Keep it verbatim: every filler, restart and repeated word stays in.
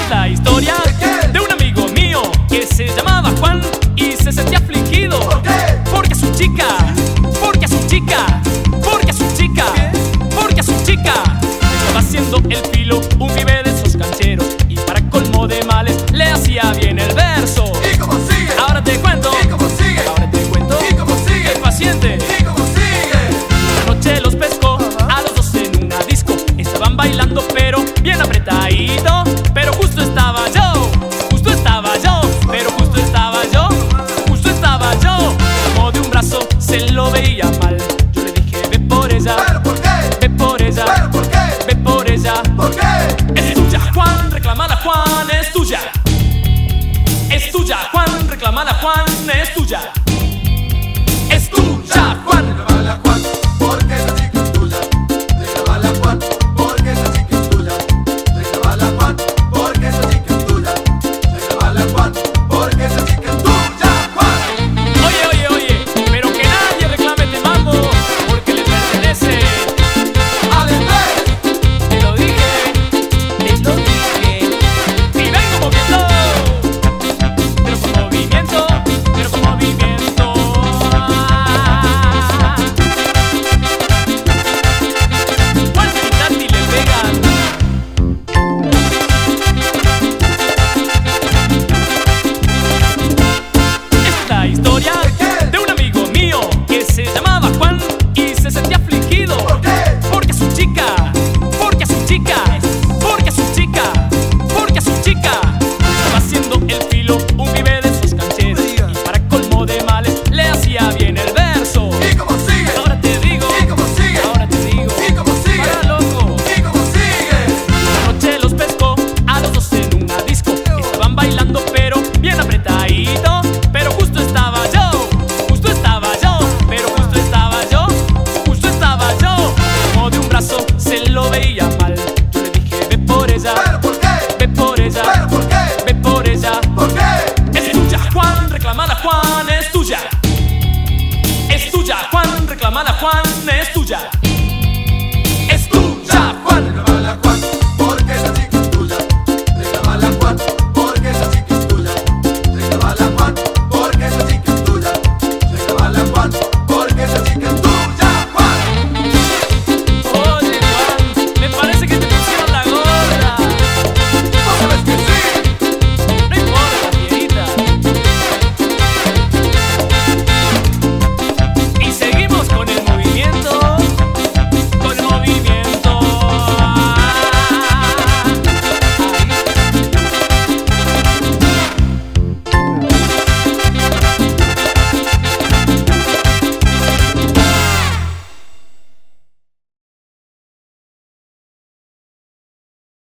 es la historia de un amigo mío que se llamaba Juan y se sentía afligido. ¿Por qué? Porque a su chica, porque a su chica, porque a su chica, porque a su chica estaba haciendo el filo, un pibe de esos cancheros, y para colmo de males le hacía bien el verso. ¿Y cómo sigue? Ahora te cuento, ¿Y cómo sigue? ahora te cuento, ¿Y cómo sigue? el paciente. ¿Y cómo sigue? Una noche los pescó a los dos en una disco. Estaban bailando pero bien apretadito. Pero justo estaba yo, justo estaba yo, pero justo estaba yo, justo estaba yo. Como de un brazo se lo veía mal. Yo le dije ve por ella, ¿Pero por qué? ve por ella, ¿Pero por qué? ve por ella. ¿Por qué? Es tuya, Juan, reclamala, Juan, es tuya. Es tuya, Juan, reclamala, Juan, es tuya. Es tuya, Juan. Reclámala, Juan, porque esa chica es tuya. Reclámala, Juan, porque esa chica es tuya. Reclámala, Juan, porque esa chica es tuya. Reclámala, Juan, porque esa chica es tuya, Juan. Oye, oye, oye, pero que nadie reclame este mambo, porque le pertenece. ¡Adelante! Te lo dije, te lo dije. Y vengo moviendo, pero con movimiento, pero con movimiento. Juan y Tati le pegan. Es la historia de un amigo mío que se llamaba Juan y se sentía afligido. ¿Por qué? Porque a su chica, porque a su chica, porque a su chica, porque a su chica estaba haciendo el filo, un pibe de esos cancheros, y para colmo de males le hacía bien el verso. ¿Y cómo sigue? Ahora te digo, ¿Y cómo sigue? ahora te digo, ¿Y cómo sigue? para loco. ¿Y cómo sigue? Una noche los pescó a los dos en una disco. Estaban bailando pero bien apretadito. Pero justo estaba yo, justo estaba yo, pero justo estaba yo, justo estaba yo. Como de un brazo se lo veía mal. Yo le dije ve por ella, ¿Pero por qué? ve por ella, ¿Pero por qué? ve por ella. ¿Por qué? Es tuya, Juan, reclamala, Juan, es tuya. Es tuya, Juan, reclamala, Juan, es tuya.